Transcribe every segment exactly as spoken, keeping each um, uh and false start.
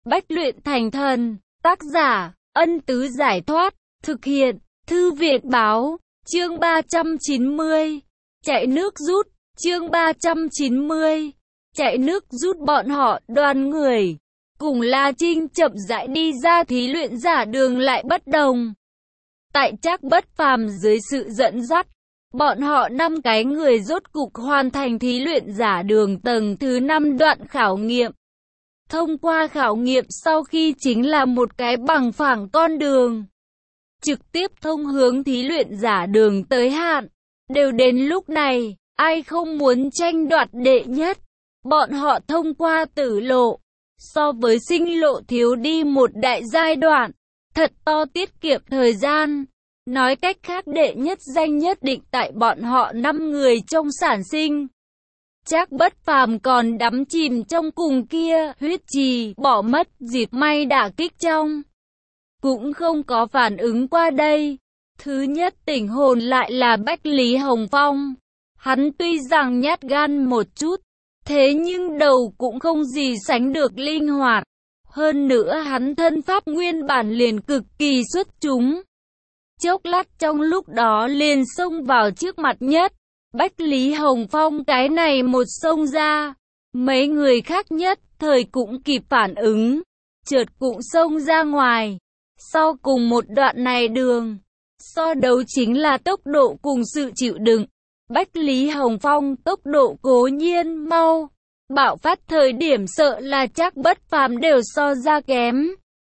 Bách luyện thành thần. Tác giả, Ân Tứ Giải Thoát. Thực hiện, Thư viện Báo. Chương ba trăm chín mươi. Chạy nước rút. Chương ba trăm chín mươi. Chạy nước rút. Bọn họ, đoàn người cùng La Trinh chậm rãi đi ra thí luyện giả đường lại bất đồng. Tại Trác Bất Phàm dưới sự dẫn dắt, bọn họ năm cái người rốt cục hoàn thành thí luyện giả đường tầng thứ năm đoạn khảo nghiệm. Thông qua khảo nghiệm sau khi chính là một cái bằng phẳng con đường trực tiếp thông hướng thí luyện giả đường tới hạn. Đều đến lúc này, ai không muốn tranh đoạt đệ nhất. Bọn họ thông qua tử lộ, so với sinh lộ thiếu đi một đại giai đoạn, thật to tiết kiệm thời gian. Nói cách khác, đệ nhất danh nhất định tại bọn họ năm người trong sản sinh. Trác Bất Phàm còn đắm chìm trong cùng kia huyết trì, bỏ mất dịp may đả kích trong, cũng không có phản ứng qua đây. Thứ nhất tỉnh hồn lại là Bách Lý Hồng Phong. Hắn tuy rằng nhát gan một chút, thế nhưng đầu cũng không gì sánh được linh hoạt. Hơn nữa hắn thân pháp nguyên bản liền cực kỳ xuất chúng. Chốc lát trong lúc đó liền xông vào trước mặt nhất. Bách Lý Hồng Phong cái này một xông ra, mấy người khác nhất thời cũng kịp phản ứng, chợt cũng xông ra ngoài. Sau cùng một đoạn này đường, so đấu chính là tốc độ cùng sự chịu đựng. Bách Lý Hồng Phong tốc độ cố nhiên mau, bạo phát thời điểm sợ là Trác Bất Phàm đều so ra kém.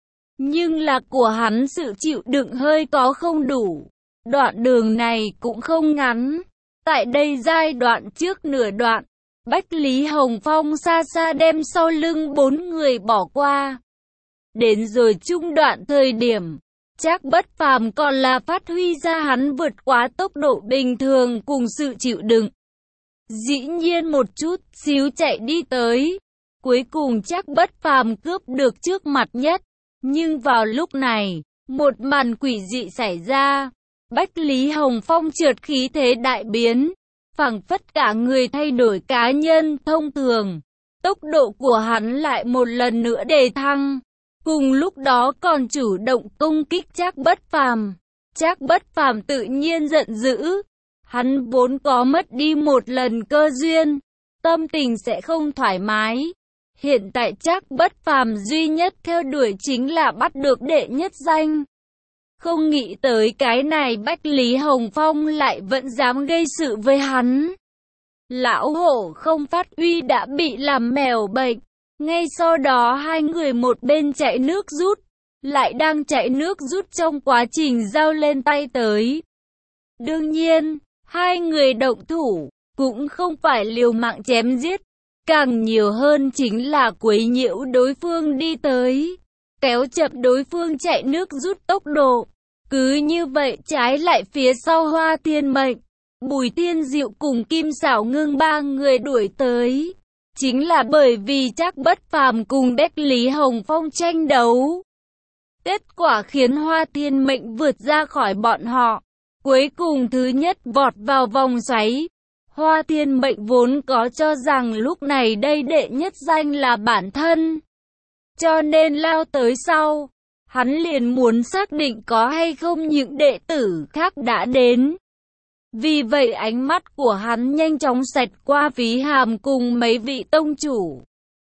Nhưng là của hắn sự chịu đựng hơi có không đủ. Đoạn đường này cũng không ngắn. Tại đây giai đoạn trước nửa đoạn, Bách Lý Hồng Phong xa xa đem sau lưng bốn người bỏ qua. Đến rồi trung đoạn thời điểm, Trác Bất Phàm còn là phát huy ra hắn vượt quá tốc độ bình thường cùng sự chịu đựng. Dĩ nhiên một chút xíu chạy đi tới, cuối cùng Trác Bất Phàm cướp được trước mặt nhất. Nhưng vào lúc này, một màn quỷ dị xảy ra. Bách Lý Hồng Phong chợt khí thế đại biến, phảng phất cả người thay đổi cá nhân thông thường. Tốc độ của hắn lại một lần nữa đề thăng, cùng lúc đó còn chủ động công kích Trác Bất Phàm. Trác Bất Phàm tự nhiên giận dữ, hắn vốn có mất đi một lần cơ duyên, tâm tình sẽ không thoải mái. Hiện tại Trác Bất Phàm duy nhất theo đuổi chính là bắt được đệ nhất danh. Không nghĩ tới cái này Bách Lý Hồng Phong lại vẫn dám gây sự với hắn. Lão hổ không phát uy đã bị làm mèo bệnh. Ngay sau đó hai người một bên chạy nước rút, lại đang chạy nước rút trong quá trình giao lên tay tới. Đương nhiên, hai người động thủ, cũng không phải liều mạng chém giết. Càng nhiều hơn chính là quấy nhiễu đối phương đi tới, kéo chậm đối phương chạy nước rút tốc độ. Cứ như vậy trái lại phía sau Hoa Thiên Mệnh, Bùi Thiên Diệu cùng Kim Xảo Ngưng ba người đuổi tới. Chính là bởi vì Trác Bất Phàm cùng Bách Lý Hồng Phong tranh đấu. Kết quả khiến Hoa Thiên Mệnh vượt ra khỏi bọn họ. Cuối cùng thứ nhất vọt vào vòng xoáy. Hoa Thiên Mệnh vốn có cho rằng lúc này đây đệ nhất danh là bản thân, cho nên lao tới sau. Hắn liền muốn xác định có hay không những đệ tử khác đã đến. Vì vậy ánh mắt của hắn nhanh chóng xẹt qua Phí Hàm cùng mấy vị tông chủ.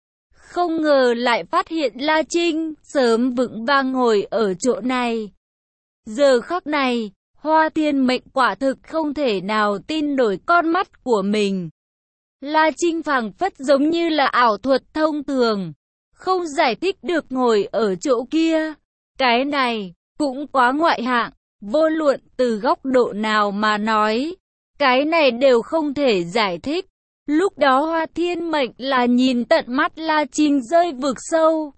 Không ngờ lại phát hiện La Trinh sớm vững vàng ngồi ở chỗ này. Giờ khắc này, Hoa Thiên Mệnh quả thực không thể nào tin nổi con mắt của mình. La Trinh phảng phất giống như là ảo thuật thông thường, không giải thích được ngồi ở chỗ kia. Cái này cũng quá ngoại hạng, vô luận từ góc độ nào mà nói, cái này đều không thể giải thích. Lúc đó Hoa Thiên Mệnh là nhìn tận mắt La Trinh rơi vực sâu,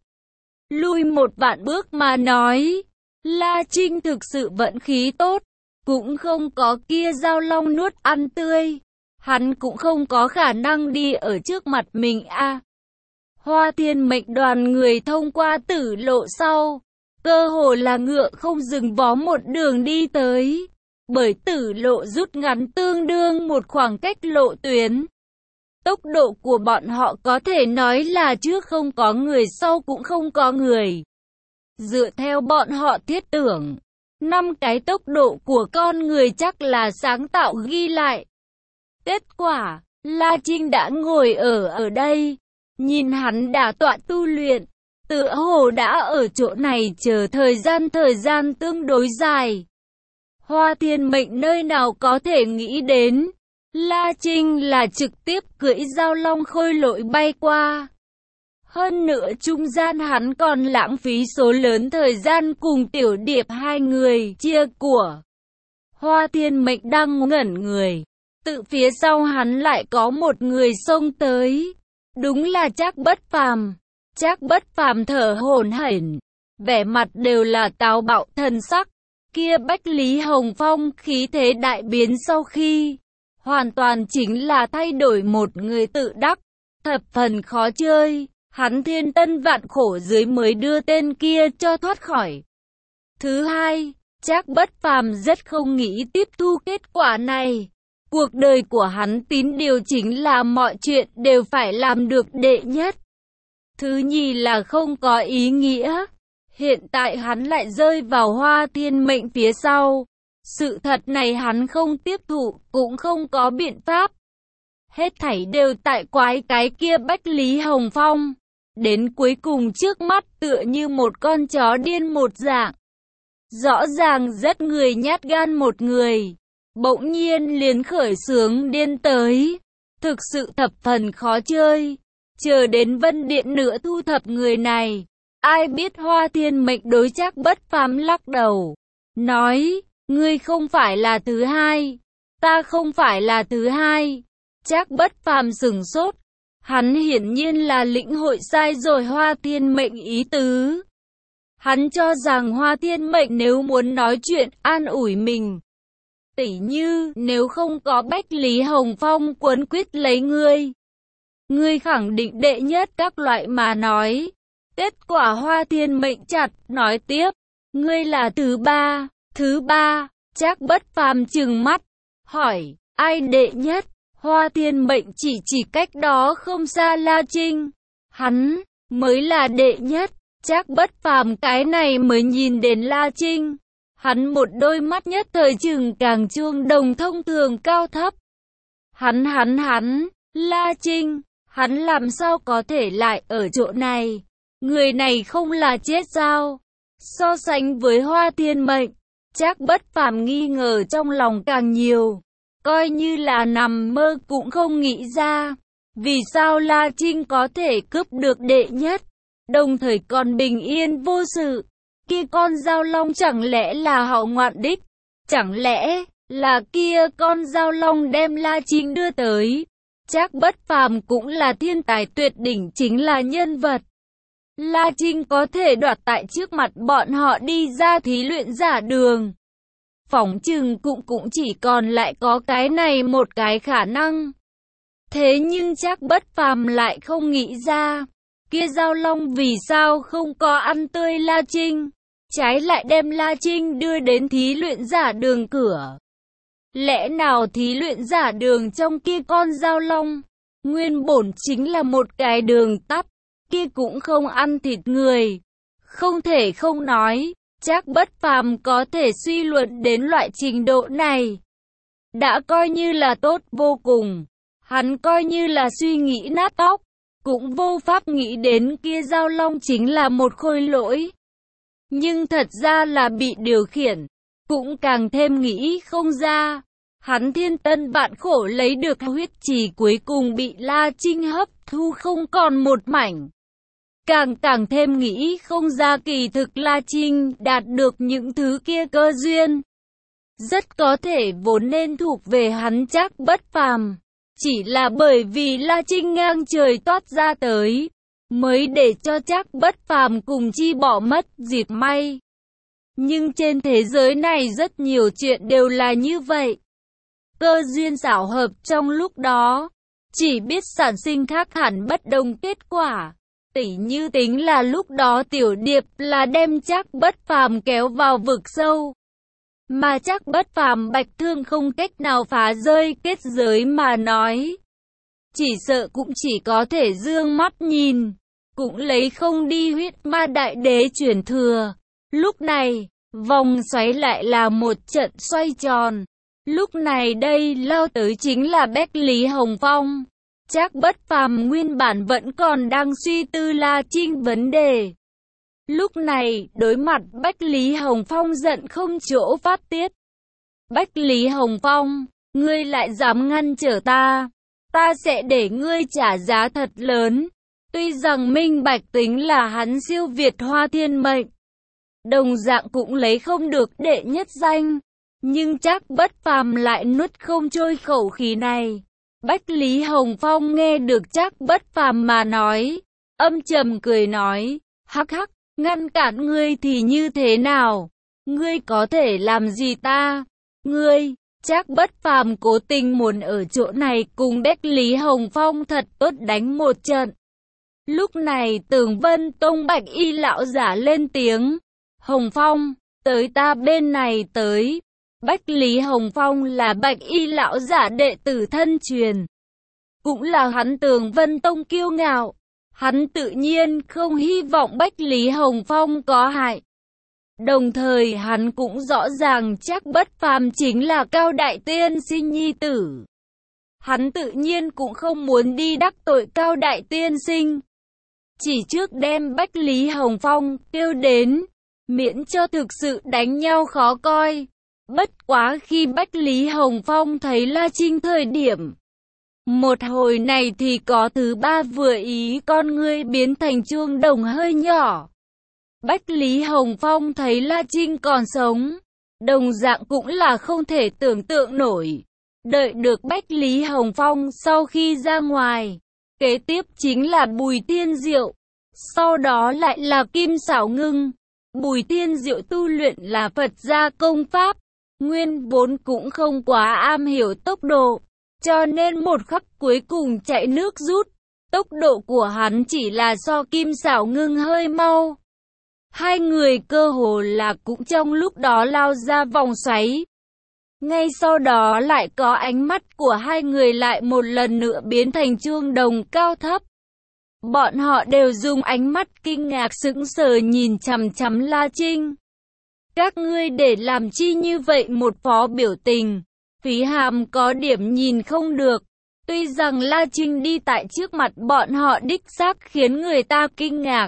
lui một vạn bước mà nói. La Trinh thực sự vận khí tốt, cũng không có kia dao long nuốt ăn tươi, hắn cũng không có khả năng đi ở trước mặt mình a. À, Hoa Thiên Mệnh đoàn người thông qua tử lộ sau, cơ hồ là ngựa không dừng vó một đường đi tới, bởi tử lộ rút ngắn tương đương một khoảng cách lộ tuyến. Tốc độ của bọn họ có thể nói là trước không có người sau cũng không có người. Dựa theo bọn họ thiết tưởng, năm cái tốc độ của con người chắc là sáng tạo ghi lại. Kết quả, La Trinh đã ngồi ở ở đây, nhìn hắn đả tọa tu luyện, tựa hồ đã ở chỗ này chờ thời gian thời gian tương đối dài. Hoa Thiên Mệnh nơi nào có thể nghĩ đến, La Trinh là trực tiếp cưỡi giao long khôi lỗi bay qua. Hơn nữa trung gian hắn còn lãng phí số lớn thời gian cùng Tiểu Điệp hai người chia của. Hoa Thiên Mệnh đang ngẩn người, tự phía sau hắn lại có một người xông tới. Đúng là Trác Bất Phàm. Trác Bất Phàm thở hổn hển, vẻ mặt đều là táo bạo thần sắc. Kia Bách Lý Hồng Phong khí thế đại biến sau khi, hoàn toàn chính là thay đổi một người tự đắc, thập phần khó chơi. Hắn thiên tân vạn khổ dưới mới đưa tên kia cho thoát khỏi. Thứ hai, Trác Bất Phàm rất không nghĩ tiếp thu kết quả này. Cuộc đời của hắn tín điều chính là mọi chuyện đều phải làm được đệ nhất. Thứ nhì là không có ý nghĩa. Hiện tại hắn lại rơi vào Hoa Thiên Mệnh phía sau. Sự thật này hắn không tiếp thụ, cũng không có biện pháp. Hết thảy đều tại quái cái kia Bách Lý Hồng Phong. Đến cuối cùng trước mắt tựa như một con chó điên một dạng. Rõ ràng rất người nhát gan một người, bỗng nhiên liền khởi xướng điên tới. Thực sự thập phần khó chơi. Chờ đến Vân Điện nữa thu thập người này. Ai biết Hoa Thiên Mệnh đối Trác Bất Phàm lắc đầu, nói, ngươi không phải là thứ hai, ta không phải là thứ hai. Trác Bất Phàm sửng sốt, hắn hiển nhiên là lĩnh hội sai rồi Hoa Thiên Mệnh ý tứ. Hắn cho rằng Hoa Thiên Mệnh nếu muốn nói chuyện an ủi mình, tỉ như nếu không có Bách Lý Hồng Phong quấn quýt lấy ngươi, ngươi khẳng định đệ nhất các loại mà nói. Kết quả Hoa Thiên Mệnh chặt, nói tiếp, ngươi là thứ ba, thứ ba. Trác Bất Phàm trừng mắt, hỏi, ai đệ nhất? Hoa Thiên Mệnh chỉ chỉ cách đó không xa La Trinh, hắn mới là đệ nhất. Trác Bất Phàm cái này mới nhìn đến La Trinh, hắn một đôi mắt nhất thời chừng càng chuông đồng thông thường cao thấp. Hắn hắn hắn, La Trinh, hắn làm sao có thể lại ở chỗ này? Người này không là chết sao? So sánh với Hoa Thiên Mệnh, Trác Bất Phàm nghi ngờ trong lòng càng nhiều. Coi như là nằm mơ cũng không nghĩ ra, vì sao La Trinh có thể cướp được đệ nhất, đồng thời còn bình yên vô sự. Kia con dao long chẳng lẽ là họ Ngoạn đích? Chẳng lẽ là kia con dao long đem La Trinh đưa tới? Trác Bất Phàm cũng là thiên tài tuyệt đỉnh, chính là nhân vật. La Trinh có thể đoạt tại trước mặt bọn họ đi ra thí luyện giả đường. Phỏng chừng cũng cũng chỉ còn lại có cái này một cái khả năng. Thế nhưng Trác Bất Phàm lại không nghĩ ra, kia dao long vì sao không có ăn tươi La Trinh, trái lại đem La Trinh đưa đến thí luyện giả đường cửa. Lẽ nào thí luyện giả đường trong kia con dao long, nguyên bổn chính là một cái đường tắt, kia cũng không ăn thịt người. Không thể không nói, Trác Bất Phàm có thể suy luận đến loại trình độ này, đã coi như là tốt vô cùng. Hắn coi như là suy nghĩ nát óc, cũng vô pháp nghĩ đến kia dao long chính là một khôi lỗi. Nhưng thật ra là bị điều khiển, cũng càng thêm nghĩ không ra. Hắn thiên tân vạn khổ lấy được huyết trì cuối cùng bị La Trinh hấp thu không còn một mảnh. Càng càng thêm nghĩ không ra kỳ thực La Trinh đạt được những thứ kia cơ duyên, rất có thể vốn nên thuộc về hắn Trác Bất Phàm. Chỉ là bởi vì La Trinh ngang trời toát ra tới, mới để cho Trác Bất Phàm cùng chi bỏ mất dịp may. Nhưng trên thế giới này rất nhiều chuyện đều là như vậy. Cơ duyên xảo hợp trong lúc đó, chỉ biết sản sinh khác hẳn bất đồng kết quả. Tỉ như tính là lúc đó Tiểu Điệp là đem Trác Bất Phàm kéo vào vực sâu, mà Trác Bất Phàm Bạch Thương không cách nào phá rơi kết giới mà nói. chỉ sợ cũng chỉ có thể dương mắt nhìn, cũng lấy không đi huyết ma đại đế chuyển thừa. Lúc này, vòng xoáy lại là một trận xoay tròn. Lúc này đây lao tới chính là Bách Lý Hồng Phong. Trác Bất Phàm nguyên bản vẫn còn đang suy tư La Trinh vấn đề. Lúc này, đối mặt Bách Lý Hồng Phong giận không chỗ phát tiết. Bách Lý Hồng Phong, ngươi lại dám ngăn trở ta, ta sẽ để ngươi trả giá thật lớn. Tuy rằng Minh Bạch tính là hắn siêu việt Hoa Thiên Mệnh, đồng dạng cũng lấy không được đệ nhất danh, nhưng Trác Bất Phàm lại nuốt không trôi khẩu khí này. Bách Lý Hồng Phong nghe được Trác Bất Phàm mà nói, âm trầm cười nói, hắc hắc, ngăn cản ngươi thì như thế nào? Ngươi có thể làm gì ta? Ngươi, Trác Bất Phàm cố tình muốn ở chỗ này cùng Bách Lý Hồng Phong thật tốt đánh một trận. Lúc này Tường Vân Tông Bạch Y lão giả lên tiếng, Hồng Phong, tới ta bên này tới. Bách Lý Hồng Phong là Bạch Y lão giả đệ tử thân truyền, cũng là hắn Tường Vân Tông kiêu ngạo. Hắn tự nhiên không hy vọng Bách Lý Hồng Phong có hại. Đồng thời hắn cũng rõ ràng Trác Bất Phàm chính là Cao Đại Tiên Sinh nhi tử. Hắn tự nhiên cũng không muốn đi đắc tội Cao Đại Tiên Sinh. Chỉ trước đem Bách Lý Hồng Phong kêu đến, miễn cho thực sự đánh nhau khó coi. Bất quá khi Bách Lý Hồng Phong thấy La Trinh thời điểm, một hồi này thì có thứ ba vừa ý, con ngươi biến thành chuông đồng hơi nhỏ. Bách Lý Hồng Phong thấy La Trinh còn sống, đồng dạng cũng là không thể tưởng tượng nổi. Đợi được Bách Lý Hồng Phong sau khi ra ngoài, kế tiếp chính là Bùi Tiên Diệu, sau đó lại là Kim Xảo Ngưng. Bùi Tiên Diệu tu luyện là Phật gia công pháp, nguyên vốn cũng không quá am hiểu tốc độ, cho nên một khắc cuối cùng chạy nước rút, tốc độ của hắn chỉ là so Kim Xảo Ngưng hơi mau. Hai người cơ hồ là cũng trong lúc đó lao ra vòng xoáy. Ngay sau đó lại có ánh mắt của hai người lại một lần nữa biến thành chuông đồng cao thấp. Bọn họ đều dùng ánh mắt kinh ngạc sững sờ nhìn chằm chằm La Trinh. Các ngươi để làm chi như vậy một phó biểu tình? Phí Hàm có điểm nhìn không được. Tuy rằng La Trinh đi tại trước mặt bọn họ đích xác khiến người ta kinh ngạc.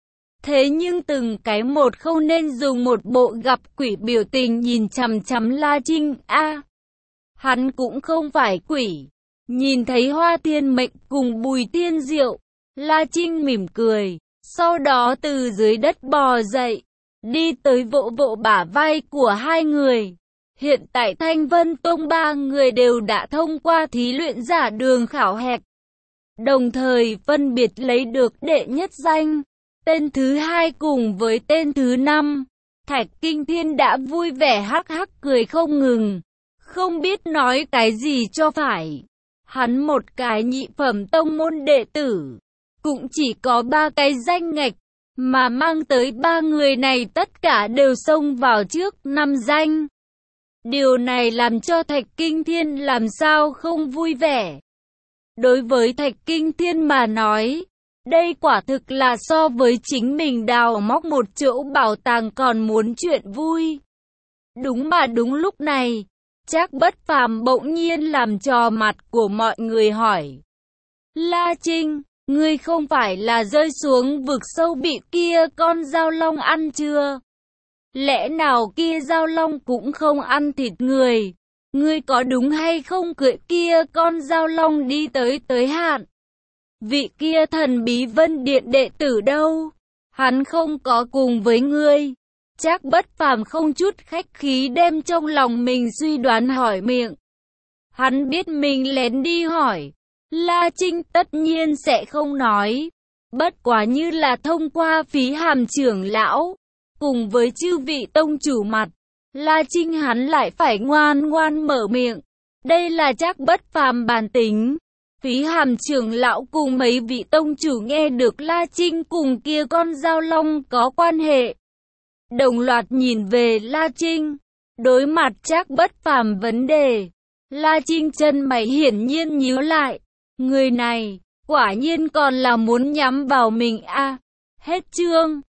Thế nhưng từng cái một không nên dùng một bộ gặp quỷ biểu tình nhìn chằm chằm La Trinh. A, à, hắn cũng không phải quỷ. Nhìn thấy Hoa Thiên Mệnh cùng Bùi Tiên Diệu, La Trinh mỉm cười, sau đó từ dưới đất bò dậy, đi tới vỗ vỗ bả vai của hai người. Hiện tại Thanh Vân Tông ba người đều đã thông qua thí luyện giả đường khảo hạch, đồng thời phân biệt lấy được đệ nhất danh. Tên thứ hai cùng với tên thứ năm, Thạch Kinh Thiên đã vui vẻ hắc hắc cười không ngừng, không biết nói cái gì cho phải. Hắn một cái nhị phẩm tông môn đệ tử, cũng chỉ có ba cái danh ngạch, mà mang tới ba người này tất cả đều xông vào trước năm danh. Điều này làm cho Thạch Kinh Thiên làm sao không vui vẻ. Đối với Thạch Kinh Thiên mà nói, đây quả thực là so với chính mình đào móc một chỗ bảo tàng còn muốn chuyện vui. Đúng mà đúng lúc này, Trác Bất Phàm bỗng nhiên làm trò mặt của mọi người hỏi. La Trinh, ngươi không phải là rơi xuống vực sâu bị kia con dao long ăn chưa? Lẽ nào kia dao long cũng không ăn thịt người? Ngươi có đúng hay không cưỡi kia con dao long đi tới tới hạn? Vị kia thần bí Vân Điện đệ tử đâu? Hắn không có cùng với ngươi. Trác Bất Phàm không chút khách khí đem trong lòng mình suy đoán hỏi miệng. Hắn biết mình lén đi hỏi, La Trinh tất nhiên sẽ không nói. Bất quá như là thông qua Phí Hàm trưởng lão, cùng với chư vị tông chủ mặt, La Trinh hắn lại phải ngoan ngoan mở miệng. Đây là Trác Bất Phàm bản tính. Phí Hàm trưởng lão cùng mấy vị tông chủ nghe được La Trinh cùng kia con dao long có quan hệ, đồng loạt nhìn về La Trinh. Đối mặt Trác Bất Phàm vấn đề, La Trinh chân mày hiển nhiên nhíu lại, Người này, quả nhiên còn là muốn nhắm vào mình a. Hết chương.